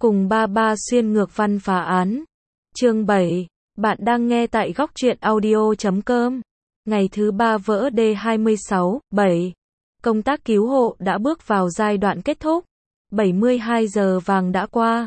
Cùng ba ba xuyên ngược văn phá án. Chương 7. Bạn đang nghe tại góc truyện audio.com. Ngày thứ 3 vỡ đê 26/7. Công tác cứu hộ đã bước vào giai đoạn kết thúc. 72 giờ vàng đã qua.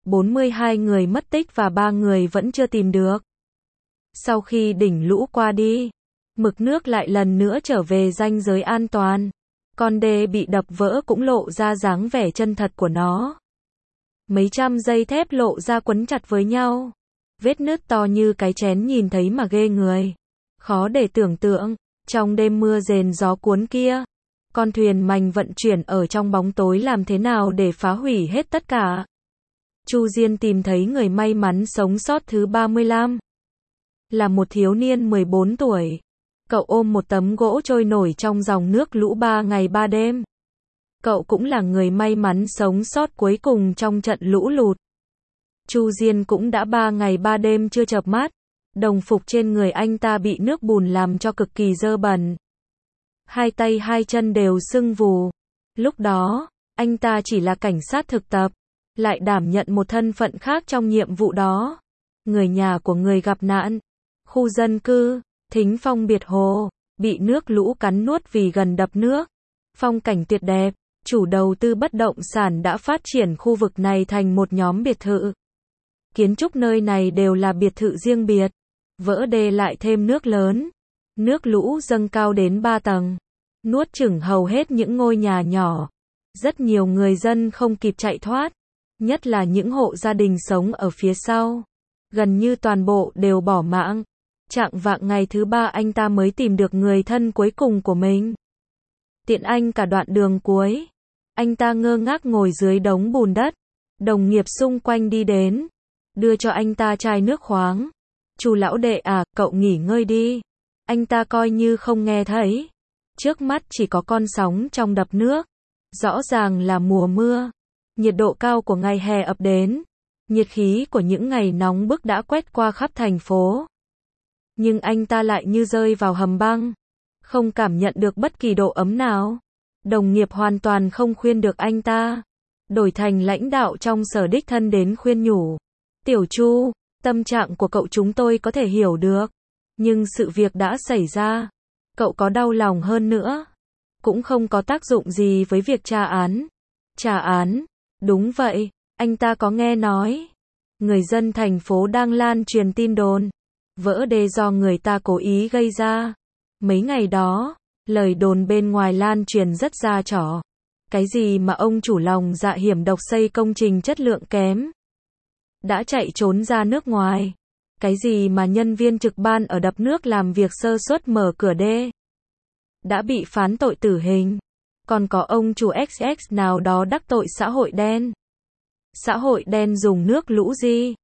42 người mất tích và 3 người vẫn chưa tìm được. Sau khi đỉnh lũ qua đi, mực nước lại lần nữa trở về ranh giới an toàn. Con đê bị đập vỡ cũng lộ ra dáng vẻ chân thật của nó. Mấy trăm dây thép lộ ra quấn chặt với nhau. Vết nứt to như cái chén nhìn thấy mà ghê người. Khó để tưởng tượng, trong đêm mưa rền gió cuốn kia, con thuyền mành vận chuyển ở trong bóng tối làm thế nào để phá hủy hết tất cả. Chu Diên tìm thấy người may mắn sống sót thứ 35. Là một thiếu niên 14 tuổi. Cậu ôm một tấm gỗ trôi nổi trong dòng nước lũ 3 ngày 3 đêm. Cậu cũng là người may mắn sống sót cuối cùng trong trận lũ lụt. Chu Diên cũng đã 3 ngày 3 đêm chưa chợp mắt. Đồng phục trên người anh ta bị nước bùn làm cho cực kỳ dơ bẩn. Hai tay hai chân đều sưng vù. Lúc đó, anh ta chỉ là cảnh sát thực tập, lại đảm nhận một thân phận khác trong nhiệm vụ đó. Người nhà của người gặp nạn. Khu dân cư, Thính Phong biệt hồ, bị nước lũ cắn nuốt vì gần đập nước. Phong cảnh tuyệt đẹp, chủ đầu tư bất động sản đã phát triển khu vực này thành một nhóm biệt thự. Kiến trúc nơi này đều là biệt thự riêng biệt. Vỡ đê lại thêm nước lớn. Nước lũ dâng cao đến 3 tầng. Nuốt chửng hầu hết những ngôi nhà nhỏ. Rất nhiều người dân không kịp chạy thoát. Nhất là những hộ gia đình sống ở phía sau. Gần như toàn bộ đều bỏ mạng. Chạng vạng ngày thứ 3 anh ta mới tìm được người thân cuối cùng của mình. Tiện anh cả đoạn đường cuối. Anh ta ngơ ngác ngồi dưới đống bùn đất. Đồng nghiệp xung quanh đi đến. Đưa cho anh ta chai nước khoáng. Chu lão đệ à, cậu nghỉ ngơi đi. Anh ta coi như không nghe thấy. Trước mắt chỉ có con sóng trong đập nước. Rõ ràng là mùa mưa. Nhiệt độ cao của ngày hè ập đến. Nhiệt khí của những ngày nóng bức đã quét qua khắp thành phố. Nhưng anh ta lại như rơi vào hầm băng. Không cảm nhận được bất kỳ độ ấm nào. Đồng nghiệp hoàn toàn không khuyên được anh ta. Đổi thành lãnh đạo trong sở đích thân đến khuyên nhủ. Tiểu Chu, tâm trạng của cậu chúng tôi có thể hiểu được. Nhưng sự việc đã xảy ra. Cậu có đau lòng hơn nữa. Cũng không có tác dụng gì với việc tra án. Trả án. Đúng vậy, anh ta có nghe nói. Người dân thành phố đang lan truyền tin đồn. Vỡ đê do người ta cố ý gây ra. Mấy ngày đó, lời đồn bên ngoài lan truyền rất ra trò. Cái gì mà ông chủ lòng dạ hiểm độc xây công trình chất lượng kém. Đã chạy trốn ra nước ngoài. Cái gì mà nhân viên trực ban ở đập nước làm việc sơ suất mở cửa đê. Đã bị phán tội tử hình. Còn có ông chủ XX nào đó đắc tội xã hội đen. Xã hội đen dùng nước lũ gì?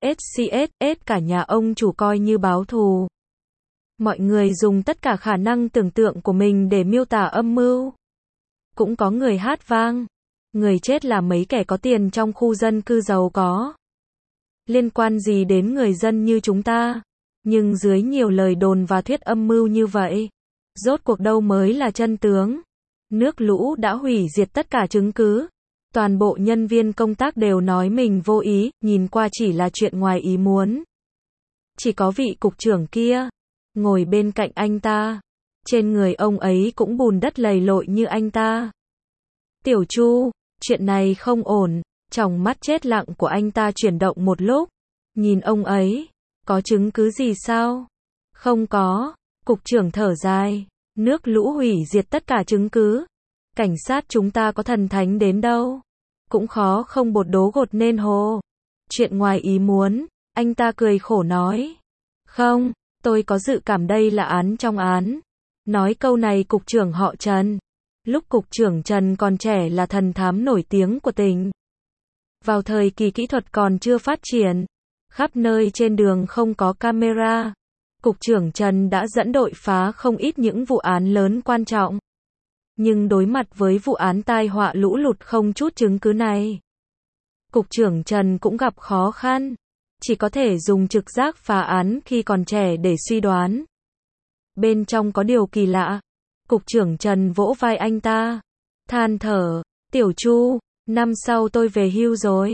SCSS cả nhà ông chủ coi như báo thù. Mọi người dùng tất cả khả năng tưởng tượng của mình để miêu tả âm mưu. Cũng có người hát vang. Người chết là mấy kẻ có tiền trong khu dân cư giàu có. Liên quan gì đến người dân như chúng ta? Nhưng dưới nhiều lời đồn và thuyết âm mưu như vậy, rốt cuộc đâu mới là chân tướng? Nước lũ đã hủy diệt tất cả chứng cứ. Toàn bộ nhân viên công tác đều nói mình vô ý, nhìn qua chỉ là chuyện ngoài ý muốn. Chỉ có vị cục trưởng kia, ngồi bên cạnh anh ta. Trên người ông ấy cũng bùn đất lầy lội như anh ta. Tiểu Chu, chuyện này không ổn. Tròng mắt chết lặng của anh ta chuyển động một lúc. Nhìn ông ấy, có chứng cứ gì sao? Không có. Cục trưởng thở dài. Nước lũ hủy diệt tất cả chứng cứ. Cảnh sát chúng ta có thần thánh đến đâu. Cũng khó không bột đố gột nên hồ. Chuyện ngoài ý muốn. Anh ta cười khổ nói. Không, tôi có dự cảm đây là án trong án. Nói câu này cục trưởng họ Trần. Lúc cục trưởng Trần còn trẻ là thần thám nổi tiếng của tỉnh. Vào thời kỳ kỹ thuật còn chưa phát triển, khắp nơi trên đường không có camera, cục trưởng Trần đã dẫn đội phá không ít những vụ án lớn quan trọng. Nhưng đối mặt với vụ án tai họa lũ lụt không chút chứng cứ này, cục trưởng Trần cũng gặp khó khăn, chỉ có thể dùng trực giác phá án khi còn trẻ để suy đoán. Bên trong có điều kỳ lạ. Cục trưởng Trần vỗ vai anh ta, than thở, Tiểu Chu, năm sau tôi về hưu rồi.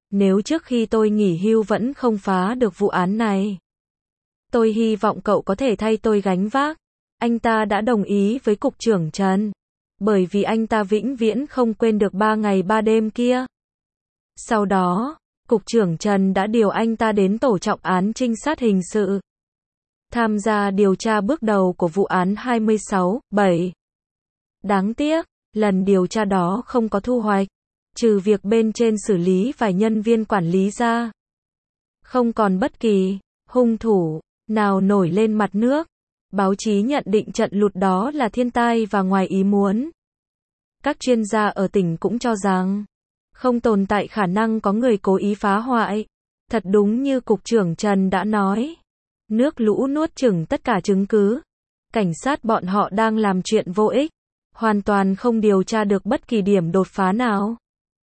nếu trước khi tôi nghỉ hưu vẫn không phá được vụ án này, tôi hy vọng cậu có thể thay tôi gánh vác. Anh ta đã đồng ý với cục trưởng Trần, bởi vì anh ta vĩnh viễn không quên được 3 ngày 3 đêm kia. Sau đó, cục trưởng Trần đã điều anh ta đến tổ trọng án trinh sát hình sự, tham gia điều tra bước đầu của vụ án 26/7. Đáng tiếc, lần điều tra đó không có thu hoạch, trừ việc bên trên xử lý vài nhân viên quản lý ra. Không còn bất kỳ hung thủ nào nổi lên mặt nước. Báo chí nhận định trận lụt đó là thiên tai và ngoài ý muốn. Các chuyên gia ở tỉnh cũng cho rằng, không tồn tại khả năng có người cố ý phá hoại. Thật đúng như cục trưởng Trần đã nói, nước lũ nuốt chửng tất cả chứng cứ. Cảnh sát bọn họ đang làm chuyện vô ích, hoàn toàn không điều tra được bất kỳ điểm đột phá nào.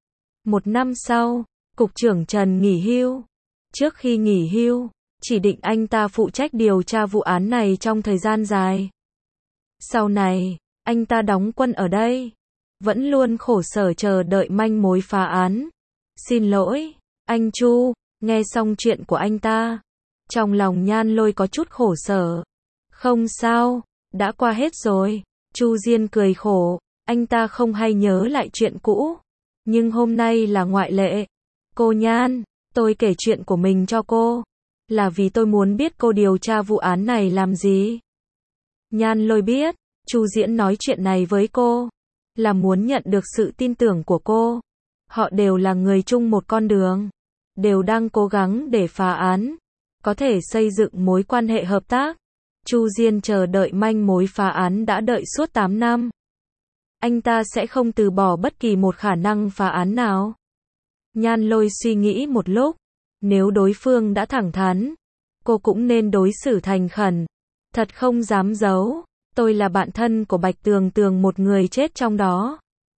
1 năm sau, cục trưởng Trần nghỉ hưu. Trước khi nghỉ hưu, chỉ định anh ta phụ trách điều tra vụ án này trong thời gian dài. Sau này, anh ta đóng quân ở đây, vẫn luôn khổ sở chờ đợi manh mối phá án. Xin lỗi, anh Chu, nghe xong chuyện của anh ta, trong lòng Nhan Lôi có chút khổ sở. Không sao, đã qua hết rồi. Chu Diên cười khổ, anh ta không hay nhớ lại chuyện cũ, nhưng hôm nay là ngoại lệ. Cô Nhan, tôi kể chuyện của mình cho cô, là vì tôi muốn biết cô điều tra vụ án này làm gì. Nhan Lôi biết, Chu Diễn nói chuyện này với cô, là muốn nhận được sự tin tưởng của cô. Họ đều là người chung một con đường, đều đang cố gắng để phá án, có thể xây dựng mối quan hệ hợp tác. Chu Diên chờ đợi manh mối phá án đã đợi suốt 8 năm. Anh ta sẽ không từ bỏ bất kỳ một khả năng phá án nào. Nhan Lôi suy nghĩ một lúc, nếu đối phương đã thẳng thắn, cô cũng nên đối xử thành khẩn. Thật không dám giấu, tôi là bạn thân của Bạch Tường Tường, một người chết trong đó.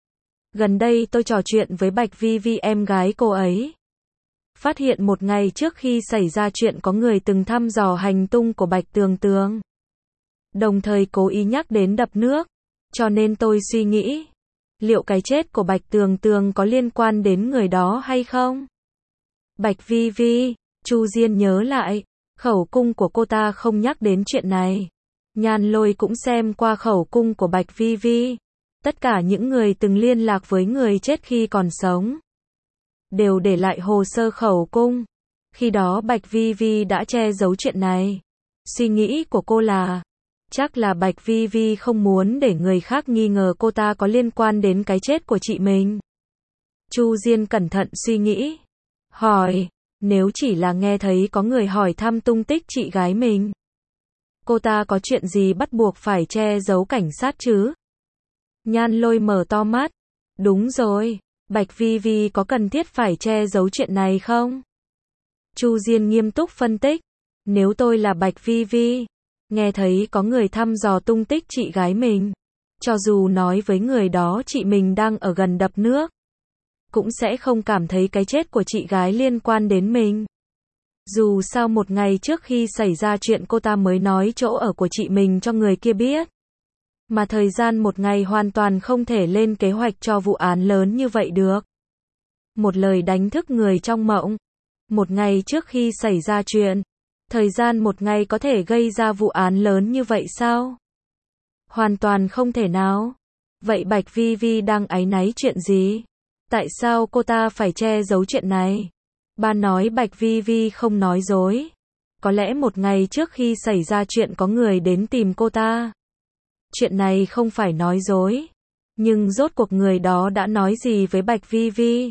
Gần đây tôi trò chuyện với Bạch Vi Vi, em gái cô ấy. Phát hiện một ngày trước khi xảy ra chuyện có người từng thăm dò hành tung của Bạch Tường Tường, đồng thời cố ý nhắc đến đập nước, cho nên tôi suy nghĩ, liệu cái chết của Bạch Tường Tường có liên quan đến người đó hay không? Bạch Vi Vi, Chu Diên nhớ lại, khẩu cung của cô ta không nhắc đến chuyện này. Nhan Lôi cũng xem qua khẩu cung của Bạch Vi Vi. Tất cả những người từng liên lạc với người chết khi còn sống, đều để lại hồ sơ khẩu cung. Khi đó Bạch Vi Vi đã che giấu chuyện này. Suy nghĩ của cô là, chắc là Bạch Vi Vi không muốn để người khác nghi ngờ cô ta có liên quan đến cái chết của chị mình. Chu Diên cẩn thận suy nghĩ, hỏi, nếu chỉ là nghe thấy có người hỏi thăm tung tích chị gái mình, cô ta có chuyện gì bắt buộc phải che giấu cảnh sát chứ? Nhan Lôi mở to mắt, đúng rồi, Bạch Vi Vi có cần thiết phải che giấu chuyện này không? Chu Diên nghiêm túc phân tích, nếu tôi là Bạch Vi Vi, nghe thấy có người thăm dò tung tích chị gái mình, cho dù nói với người đó chị mình đang ở gần đập nước, cũng sẽ không cảm thấy cái chết của chị gái liên quan đến mình. Dù sao một ngày trước khi xảy ra chuyện cô ta mới nói chỗ ở của chị mình cho người kia biết. Mà thời gian một ngày hoàn toàn không thể lên kế hoạch cho vụ án lớn như vậy được. Một lời đánh thức người trong mộng. Một ngày trước khi xảy ra chuyện, thời gian một ngày có thể gây ra vụ án lớn như vậy sao? Hoàn toàn không thể nào. Vậy Bạch Vi Vi đang áy náy chuyện gì? Tại sao cô ta phải che giấu chuyện này? Ba nói Bạch Vi Vi không nói dối. Có lẽ một ngày trước khi xảy ra chuyện có người đến tìm cô ta. Chuyện này không phải nói dối. Nhưng rốt cuộc người đó đã nói gì với Bạch Vi Vi?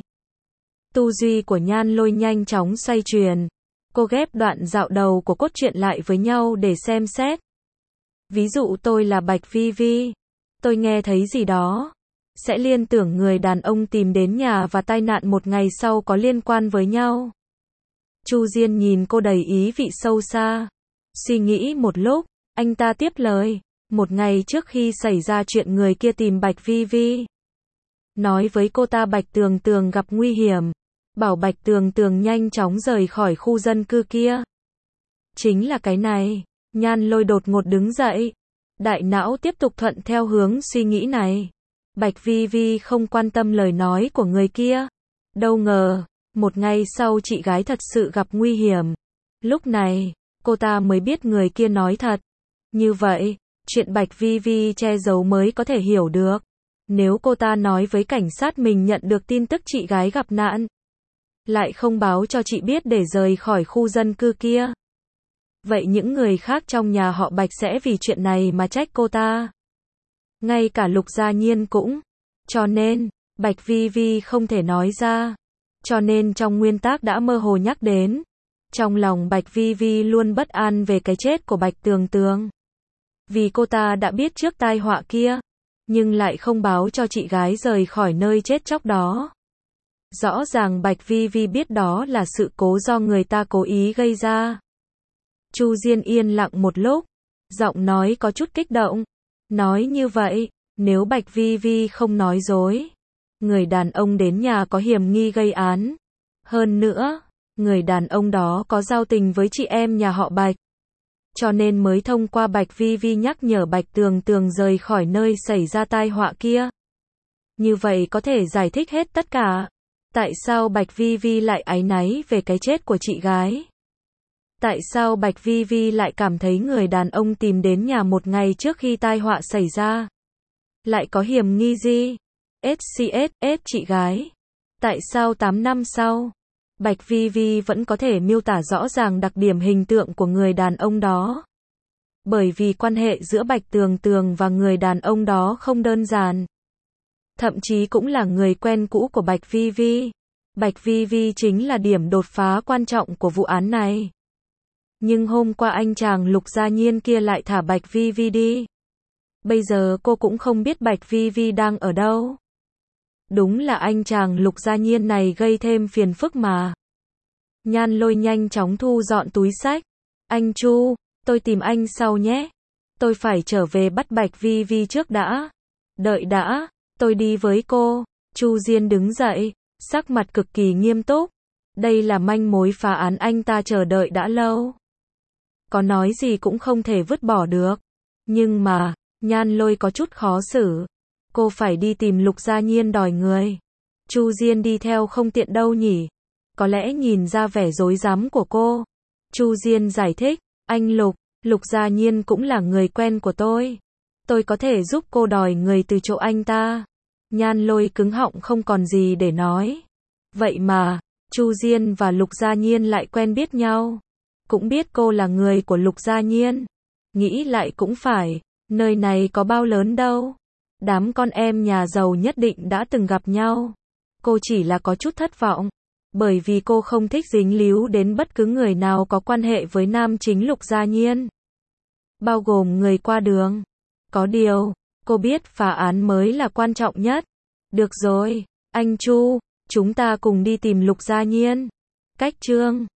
Tu duy của Nhan Lôi nhanh chóng xoay chuyển. Cô ghép đoạn dạo đầu của cốt truyện lại với nhau để xem xét. Ví dụ tôi là Bạch Vi Vi. Tôi nghe thấy gì đó, sẽ liên tưởng người đàn ông tìm đến nhà và tai nạn một ngày sau có liên quan với nhau. Chu Diên nhìn cô đầy ý vị sâu xa. Suy nghĩ một lúc, anh ta tiếp lời. Một ngày trước khi xảy ra chuyện người kia tìm Bạch Vi Vi, nói với cô ta Bạch Tường Tường gặp nguy hiểm, bảo Bạch Tường Tường nhanh chóng rời khỏi khu dân cư kia. Chính là cái này. Nhan Lôi đột ngột đứng dậy. Đại não tiếp tục thuận theo hướng suy nghĩ này. Bạch Vi Vi không quan tâm lời nói của người kia. Đâu ngờ, Một ngày sau chị gái thật sự gặp nguy hiểm. Lúc này, cô ta mới biết người kia nói thật. Như vậy, chuyện Bạch Vi Vi che giấu mới có thể hiểu được. Nếu cô ta nói với cảnh sát mình nhận được tin tức chị gái gặp nạn, lại không báo cho chị biết để rời khỏi khu dân cư kia, vậy những người khác trong nhà họ Bạch sẽ vì chuyện này mà trách cô ta. Ngay cả Lục Gia Nhiên cũng. Cho nên, Bạch Vi Vi không thể nói ra. Cho nên trong nguyên tắc đã mơ hồ nhắc đến. Trong lòng Bạch Vi Vi luôn bất an về cái chết của Bạch Tường Tường. Vì cô ta đã biết trước tai họa kia, nhưng lại không báo cho chị gái rời khỏi nơi chết chóc đó. Rõ ràng Bạch Vi Vi biết đó là sự cố do người ta cố ý gây ra. Chu Diên yên lặng một lúc, giọng nói có chút kích động. Nói như vậy, nếu Bạch Vi Vi không nói dối, người đàn ông đến nhà có hiểm nghi gây án. Hơn nữa, người đàn ông đó có giao tình với chị em nhà họ Bạch. Cho nên mới thông qua Bạch Vi Vi nhắc nhở Bạch Tường Tường rời khỏi nơi xảy ra tai họa kia. Như vậy có thể giải thích hết tất cả. Tại sao Bạch Vi Vi lại áy náy về cái chết của chị gái? Tại sao Bạch Vi Vi lại cảm thấy người đàn ông tìm đến nhà một ngày trước khi tai họa xảy ra lại có hiểm nghi gì? SCSS chị gái. Tại sao 8 năm sau, Bạch Vi Vi vẫn có thể miêu tả rõ ràng đặc điểm hình tượng của người đàn ông đó? Bởi vì quan hệ giữa Bạch Tường Tường và người đàn ông đó không đơn giản. Thậm chí cũng là người quen cũ của Bạch Vi Vi. Bạch Vi Vi chính là điểm đột phá quan trọng của vụ án này. Nhưng hôm qua anh chàng Lục Gia Nhiên kia lại thả Bạch Vi Vi đi. Bây giờ cô cũng không biết Bạch Vi Vi đang ở đâu. Đúng là anh chàng Lục Gia Nhiên này gây thêm phiền phức mà. Nhan Lôi nhanh chóng thu dọn túi xách. Anh Chu, tôi tìm anh sau nhé. Tôi phải trở về bắt Bạch Vi Vi trước đã. Đợi đã, tôi đi với cô. Chu Diên đứng dậy, sắc mặt cực kỳ nghiêm túc. Đây là manh mối phá án anh ta chờ đợi đã lâu. Có nói gì cũng không thể vứt bỏ được. Nhưng mà, Nhan Lôi có chút khó xử. Cô phải đi tìm Lục Gia Nhiên đòi người. Chu Diên đi theo không tiện đâu nhỉ? Có lẽ nhìn ra vẻ rối rắm của cô. Chu Diên giải thích, anh Lục, Lục Gia Nhiên cũng là người quen của tôi. Tôi có thể giúp cô đòi người từ chỗ anh ta. Nhan Lôi cứng họng không còn gì để nói. Vậy mà, Chu Diên và Lục Gia Nhiên lại quen biết nhau. Cũng biết cô là người của Lục Gia Nhiên. Nghĩ lại cũng phải, nơi này có bao lớn đâu. Đám con em nhà giàu nhất định đã từng gặp nhau. Cô chỉ là có chút thất vọng. Bởi vì cô không thích dính líu đến bất cứ người nào có quan hệ với nam chính Lục Gia Nhiên. Bao gồm người qua đường. Có điều, cô biết phá án mới là quan trọng nhất. Được rồi, anh Chu, chúng ta cùng đi tìm Lục Gia Nhiên. Cách chương